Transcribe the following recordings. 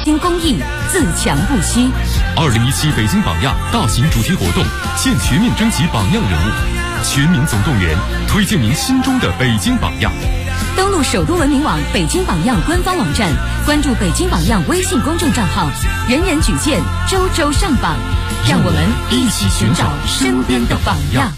丁公益，自强不息。 2017北京榜样大型主题活动现全面征集榜样人物，全民总动员，推荐您心中的北京榜样。 登录首都文明网北京榜样官方网站，关注北京榜样微信公众账号，人人举荐，周周上榜，让我们一起寻找身边的榜样。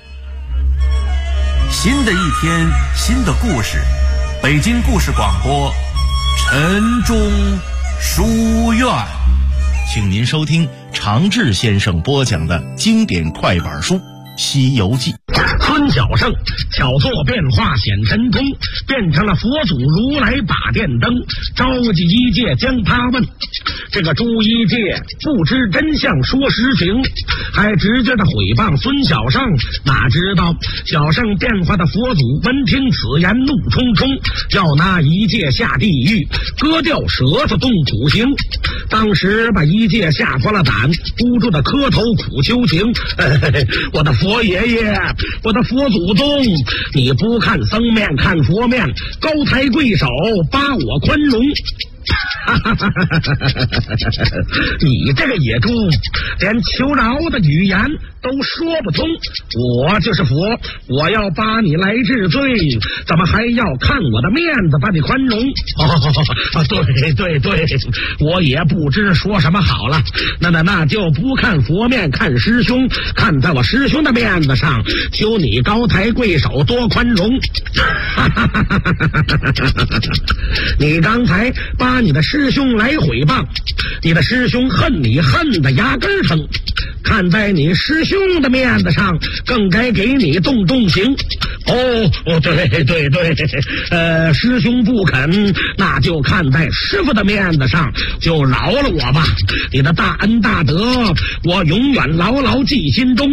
新的一天，新的故事，北京故事广播，晨钟书院， 请您收听常志先生播讲的经典快板书《西游记》。 孙小圣巧作变化显神通，变成了佛祖如来把电灯，召集一界将他问。这个朱一介不知真相说实情，还直接的毁谤孙小圣，哪知道小圣变化的佛祖闻听此言怒冲冲，要拿一介下地狱，割掉舌头动苦刑。当时把一介吓破了胆，不住的磕头苦求情，我的佛爷爷，我的佛祖宗，你不看僧面看佛面，高抬贵手把我宽容。你这个野猪，连求饶的语言都说不通。我就是佛，我要把你来治罪，怎么还要看我的面子把你宽容？对，我也不知说什么好了。那就不看佛面看师兄，看在我师兄的面子上，求你高抬贵手多宽容。你刚才把你的师兄来毁谤，你的师兄恨你恨得牙根疼，看在你师兄的面子上，更该给你动刑。对，师兄不肯，那就看在师傅的面子上，就饶了我吧。你的大恩大德，我永远牢牢记心中。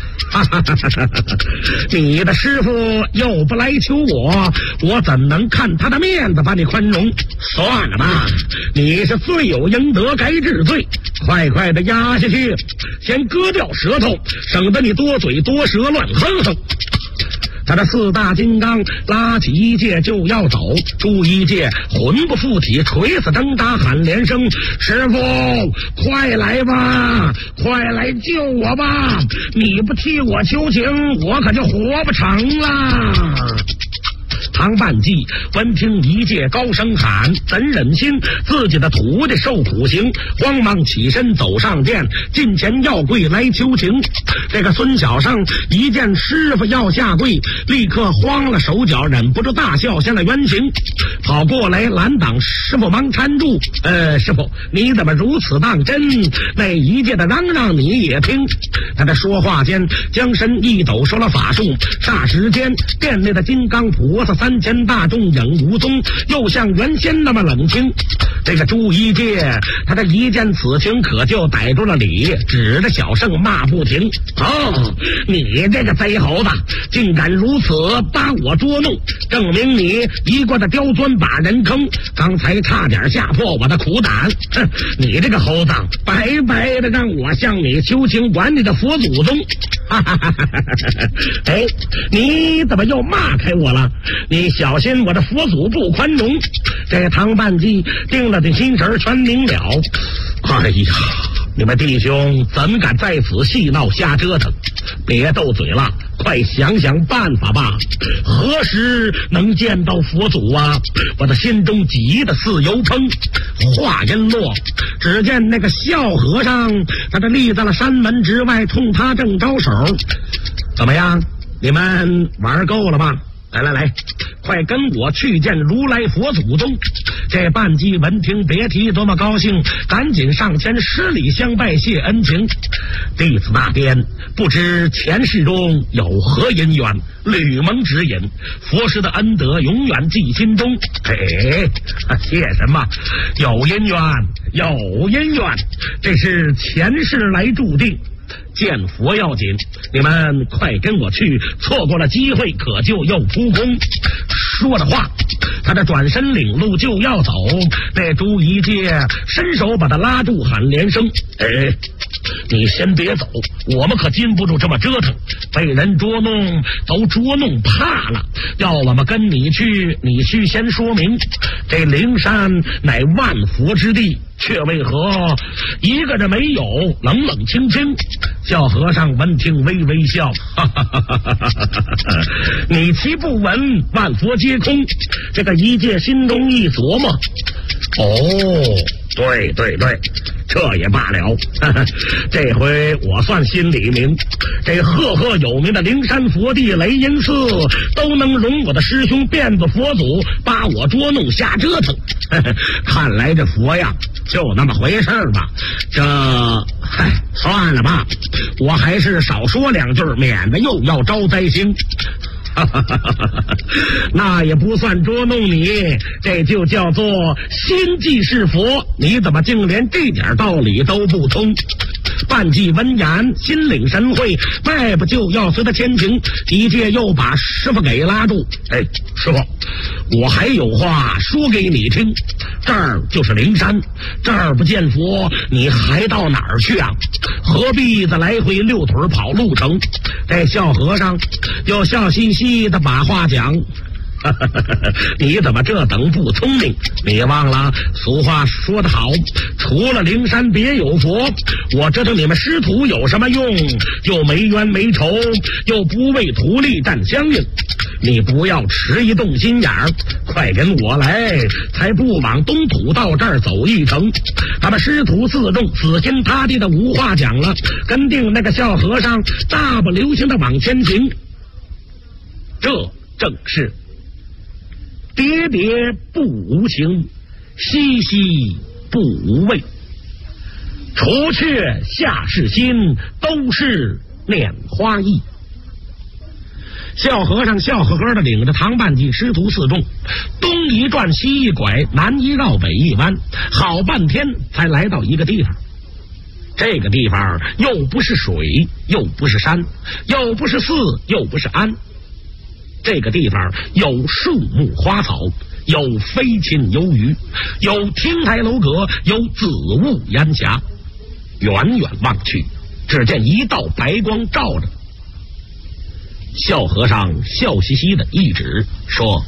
你的师傅又不来求我，我怎能看他的面子把你宽容？算了吧，你是罪有应得，该治罪，快的压下去，先割掉舌头，省得你多嘴多舌乱哼哼。他的四大金刚拉起一介就要走，朱一介魂不附体，垂死挣扎喊连声：师傅快来吧，快来救我吧，你不替我求情，我可就活不成了。唐半记闻听一介高声喊，怎忍心自己的徒弟受苦刑，慌忙起身走上殿，近前要跪来求情。这个孙小圣一见师傅要下跪，立刻慌了手脚，忍不住大笑现了原形，跑过来拦挡师傅，忙搀住。师傅你怎么如此当真？那一介的嚷嚷你也听。他在说话间将身一抖，说了法术，霎时间殿内的金刚菩萨3000大众影无踪，又像原先那么冷清。这个朱一介他这一见此情，可就逮住了理，指着小圣骂不停：你这个贼猴子，竟敢如此把我捉弄，证明你一贯的刁钻把人坑，刚才差点吓破我的苦胆。你这个猴子，白白的让我向你求情，管你的佛祖宗。你怎么又骂开我了？你小心我的佛祖不宽容。这唐半记定了的心神全明了。哎呀，你们弟兄怎么敢在此戏闹瞎折腾？别斗嘴了，快想想办法吧，何时能见到佛祖啊？我的心中急得似油烹。话音落，只见那个笑和尚他这立在了山门之外，冲他正招手。怎么样，你们玩够了吧？来，快跟我去见如来佛祖宗。这半记闻听别提多么高兴，赶紧上前施礼相拜谢恩情。弟子那边不知前世中有何因缘，吕蒙指引，佛师的恩德永远记心中。谢什么？有因缘，这是前世来注定。见佛要紧，你们快跟我去，错过了机会可就又扑空。说着话，他这转身领路就要走，那朱一介伸手把他拉住，喊连声： 你先别走，我们可禁不住这么折腾，被人捉弄都捉弄怕了。要我们跟你去，你须先说明，这灵山乃万佛之地，却为何一个人没有？冷冷清清。小和尚闻听微微笑，哈哈哈哈哈哈！你其不闻，万佛皆空。这个一介心中一琢磨，对，这也罢了。这回我算心里明，这赫赫有名的灵山佛地雷音寺都能容我的师兄辫子佛祖把我捉弄瞎折腾。看来这佛呀就那么回事吧。算了吧，我还是少说两句，免得又要招灾星。那也不算捉弄你，这就叫做心即是佛。你怎么竟连这点道理都不通？半记闻言，心领神会，迈不就要随他前行。一介又把师傅给拉住。师傅，我还有话说给你听。这儿就是灵山，这儿不见佛，你还到哪儿去啊？何必再来回溜腿跑路程？这小和尚又笑嘻嘻的把话讲。你怎么这等不聪明？你忘了俗话说得好，除了灵山别有佛。我折腾你们师徒有什么用？又没冤没仇，又不为图利战相应。你不要迟疑动心眼儿，快跟我来，才不往东土到这儿走一程。他们师徒四众死心塌地的无话讲了，跟定那个小和尚大步流星的往前行。这正是喋喋不无情，息息不无味。除却下士心，都是拈花意。小和尚笑呵呵的领着唐半记师徒四众，东一转西一拐，南一绕北一弯，好半天才来到一个地方。这个地方又不是水，又不是山，又不是寺，又不是庵。这个地方有树木花草，有飞禽游鱼，有亭台楼阁，有紫雾烟霞。远远望去，只见一道白光照着。小和尚笑嘻嘻的一指说，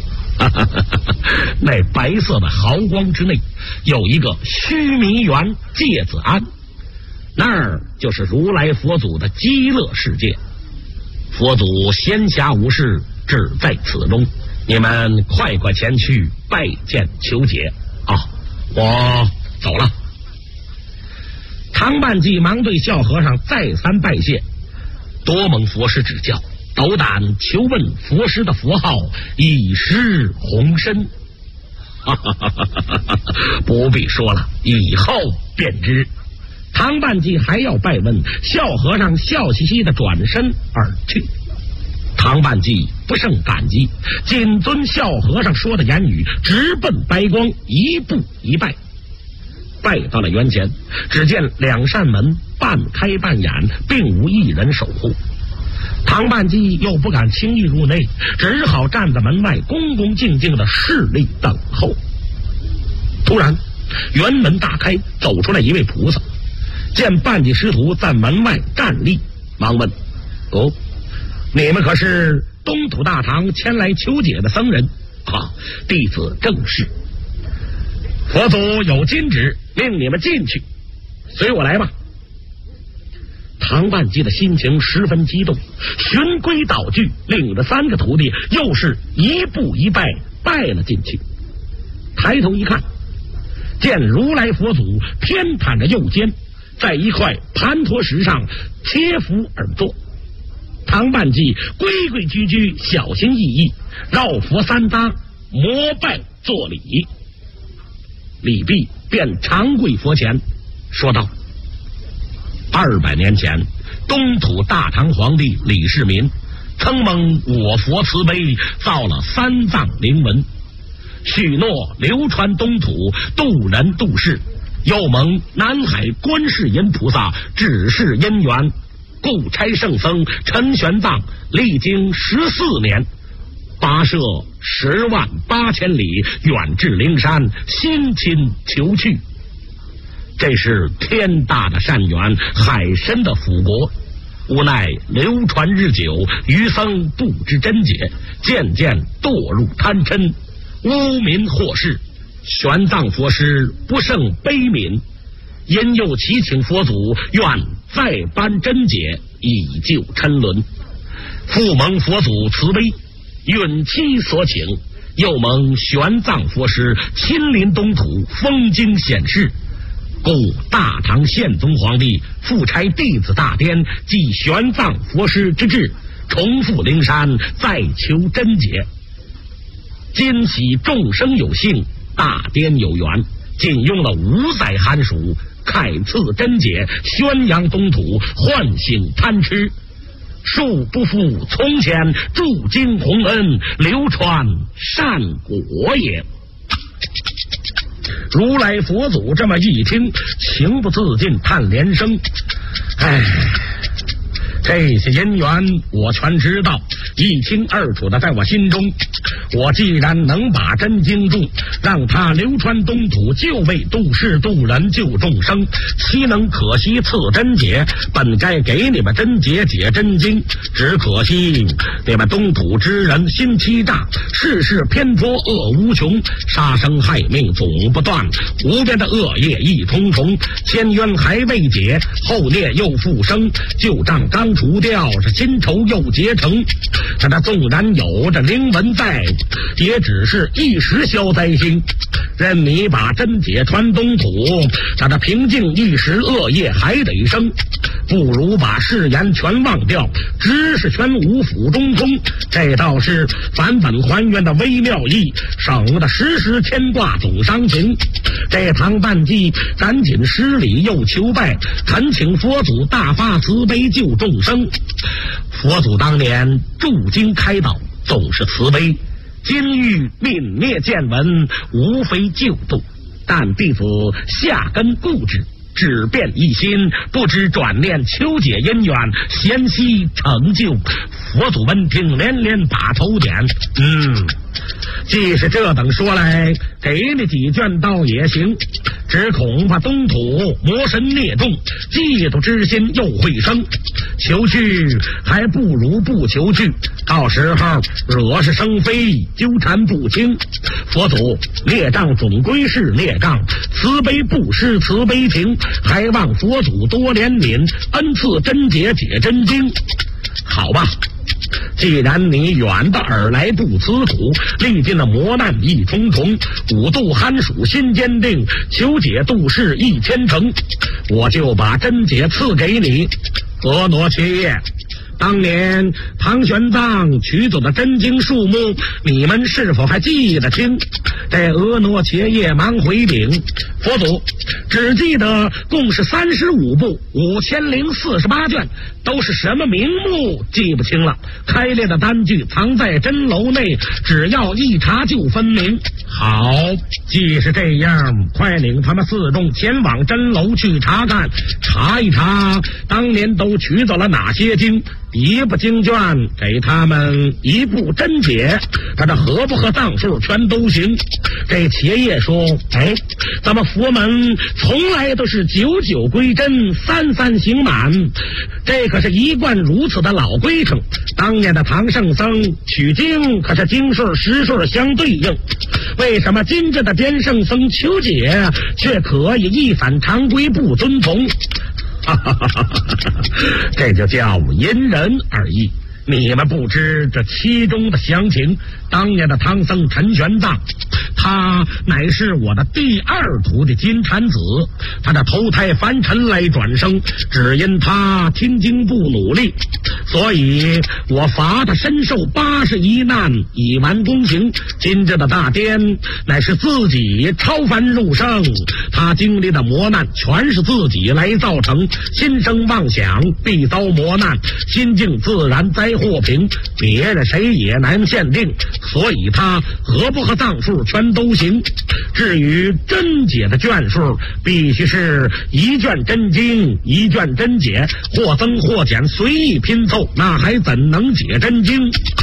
那白色的毫光之内有一个须弥园芥子庵，那儿就是如来佛祖的极乐世界。佛祖闲暇无事只在此中，你们快快前去拜见求解啊！我走了。唐半记忙对笑和尚再三拜谢，多蒙佛师指教，斗胆求问佛师的佛号，以示宏深。不必说了，以后便知。唐半记还要拜问，笑和尚笑嘻嘻的转身而去。唐半记不胜感激，谨遵笑和尚说的言语，直奔白光，一步一拜。拜到了园前，只见两扇门半开半掩，并无一人守护。唐半记又不敢轻易入内，只好站在门外恭恭敬敬的侍立等候。突然园门大开，走出来一位菩萨，见半记师徒在门外站立，忙问：你们可是东土大唐前来求解的僧人？弟子正是。佛祖有金旨，令你们进去，随我来吧。唐半记的心情十分激动，循规蹈矩，领着三个徒弟又是一步一拜拜了进去。抬头一看，见如来佛祖偏袒着右肩，在一块盘陀石上切伏而坐。唐半记规规矩矩，小心翼翼，绕佛三匝，膜拜作礼。礼毕，便长跪佛前，说道：200年前，东土大唐皇帝李世民曾蒙我佛慈悲，造了3藏灵文，许诺流传东土，度人度世，又蒙南海观世音菩萨指示因缘，故差圣僧陈玄奘历经14年，跋涉108000里，远至灵山，辛勤求去。 这是天大的善缘，海深的福国。无奈流传日久，余僧不知真解，渐渐堕入贪嗔，污民祸事。玄奘佛师不胜悲悯，因又祈请佛祖愿再颁真解，以救嗔轮。复蒙佛祖慈悲，允其所请，又蒙玄奘佛师亲临东土，封经显示，故大唐宪宗皇帝复差弟子大颠，继玄奘佛师之志，重复灵山，再求真解。今喜众生有幸，大颠有缘，仅用了5载寒暑，开赐真解，宣扬东土，唤醒贪痴，恕不负从前铸经洪恩，流传善果也。如来佛祖这么一听，情不自禁叹连声：哎，这些因缘我全知道，一清二楚的在我心中。我既然能把真经注，让它流传东土，就为度世度人救众生，岂能可惜赐真解？本该给你们真解解真经，只可惜你们东土之人心欺诈，世事偏颇，恶无穷，杀生害命总不断，无边的恶业一重重，千冤还未解，后孽又复生，旧账刚除掉，这新仇又结成。他纵然有这灵文在，也只是一时消灾星。任你把真解传东土，他的平静一时，恶业还得生。不如把誓言全忘掉，知识全无，府中空。这倒是返本还原的微妙意，省得时时牵挂总伤情。这堂办祭赶紧施礼又求拜，恳请佛祖大发慈悲救众生。佛祖当年注经开导，总是慈悲，今欲泯灭见闻，无非救度，但弟子下根固执，只变一心，不知转念求解因缘，贤惜成就。佛祖闻听连连把头点，既是这等说来，给你几卷倒也行，只恐怕东土魔神孽众，嫉妒之心又会生。求去还不如不求去，到时候惹是生非，纠缠不清。佛祖，孽障总归是孽障，慈悲不失慈悲情，还望佛祖多怜悯，恩赐真解解真经。好吧，既然你远的而来不辞苦，历尽了磨难一重重，五度寒暑心坚定，求解度世一千成，我就把真解赐给你。婀娜切叶，当年唐玄奘取走的真经数目，你们是否还记得清？这婀娜切叶忙回禀佛祖，只记得共是35部5048卷，都是什么名目记不清了。开列的单据藏在真楼内，只要一查就分明。好，既是这样，快领他们4众前往真楼去查看，查一查当年都取走了哪些经，一部经卷给他们一部真解，他这合不合账数全都行。这茄叶说，咱们佛门从来都是99归真，33行满，这可是一贯如此的老规程。当年的唐圣僧取经可是经数实数相对应，为什么今日的边圣僧求解却可以一反常规不遵从？这就叫因人而异，你们不知这其中的详情。当年的唐僧陈玄奘，他乃是我的第2徒弟金蝉子，他的投胎凡尘来转生，只因他听经不努力，所以我罚他身受81难，以完功行。今日的大颠乃是自己超凡入圣，他经历的磨难全是自己来造成，心生妄想必遭磨难，心境自然灾祸平，别人谁也难限定，所以他合不合账数全都行。至于真解的卷数，必须是1卷真经1卷真解，或增或减随意拼凑，那还怎能解真经？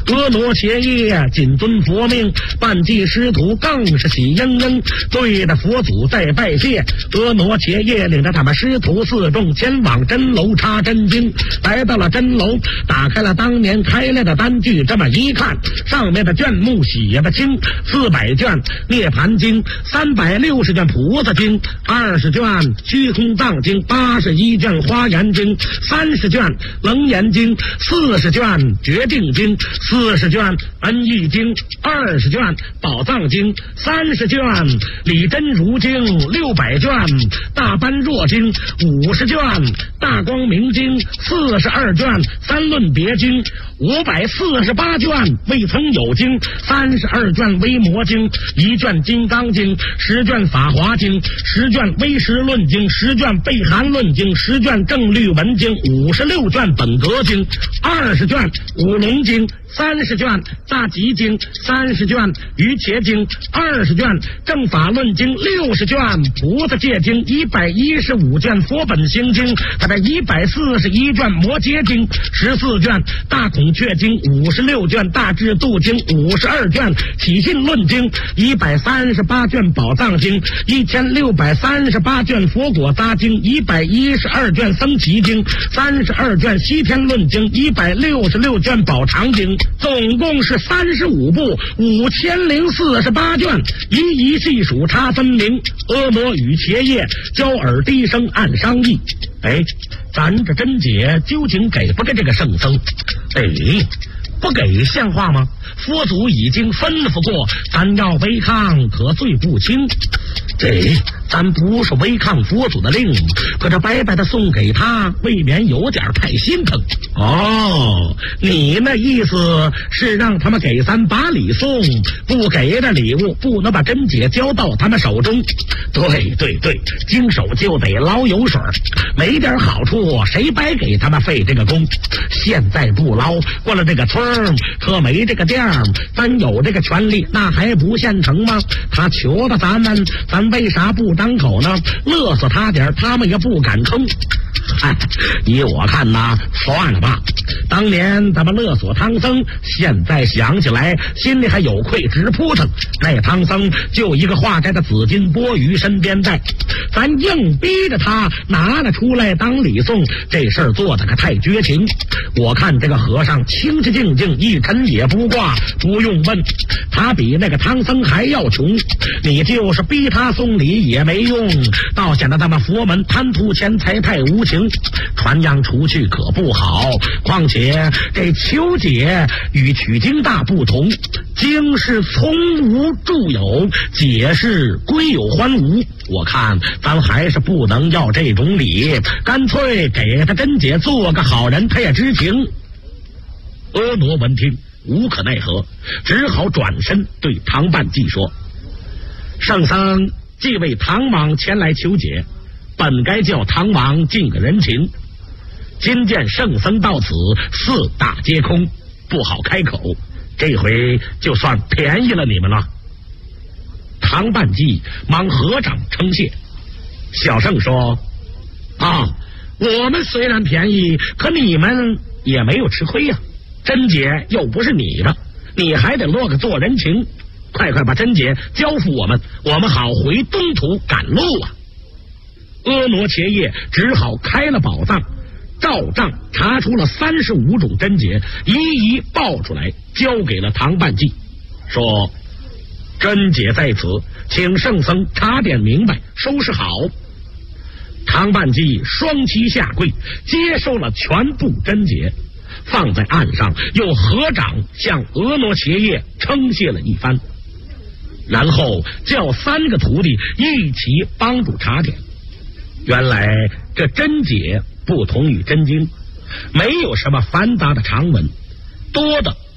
婀娜茄叶谨遵佛命，办祭师徒更是喜盈盈，对着佛祖在拜谢。婀娜茄叶领着他们师徒四众前往真楼插真经。来到了真楼，打开了当年开来的单据，这么一看，上面的卷目写的清：400卷涅盘经，360卷菩萨经，20卷虚空藏经，81卷花严经，30卷楞严经，40卷决定经，40卷恩义经，20卷宝藏经，30卷理真如经，600卷大般若经，50卷大光明经，42卷三论别经，548卷未曾有经，32卷微摩经，1卷金刚经，10卷法华经，10卷微实论经，10卷备含论经，10卷正律文经，56卷本格经，20卷五龙经，30卷大集经，30卷瑜伽经，20卷正法论经，60卷菩萨戒经，115卷佛本行经，还有141卷摩羯经，14卷大孔雀经，56卷大智度经，52卷起信论经，138卷宝藏经，1638卷佛果扎经，112卷僧祇经，32卷西天论经，166卷宝常经，总共是35部5048卷，一一细数差分明。婀娜与茄叶交耳低声暗商议，咱这真解究竟给不给这个圣僧？不给像话吗？佛祖已经吩咐过，咱要违抗可罪不轻。咱不是违抗佛祖的令，可这白白的送给他，未免有点太心疼。你那意思是让他们给咱把礼送，不给的礼物不能把真解交到他们手中。对，经手就得捞油水，没点好处谁白给他们费这个功？现在不捞，过了这个村可没这个店，咱有这个权利，那还不现成吗？他求了咱为啥不张口呢？勒死他点他们也不敢吭。依我看呐，算了吧。当年咱们勒索唐僧，现在想起来心里还有愧直扑腾。那唐僧就一个化斋的紫金钵盂身边带，咱硬逼着他拿了出来当礼送，这事儿做的可太绝情。我看这个和尚清清静静，一尘也不挂，不用问，他比那个唐僧还要穷。你就是逼他送礼也没用，倒显得咱们佛门贪图钱财太无情，传扬出去可不好。况且这求解与取经大不同，经是从无著有，解是归有还无。我看咱还是不能要这种礼，干脆给他真解做个好人，他也知情。婀娜闻听无可奈何，只好转身对唐半骥说：圣僧既为唐王前来求解，本该叫唐王尽个人情，今见圣僧到此四大皆空，不好开口，这回就算便宜了你们了。唐半骥忙合掌称谢。小圣说：我们虽然便宜，可你们也没有吃亏呀。真解又不是你的，你还得落个做人情，快把真解交付我们，我们好回东土赶路啊。婀娜茄叶只好开了宝藏，照账查出了35种真解，一一报出来，交给了唐半骥，说：真解在此，请圣僧查点明白，收拾好。唐半骥双膝下跪，接受了全部真解，放在案上，又合掌向婀娜茄叶称谢了一番，然后叫3个徒弟一起帮助查点。原来这真解不同于真经，没有什么繁杂的长文，多的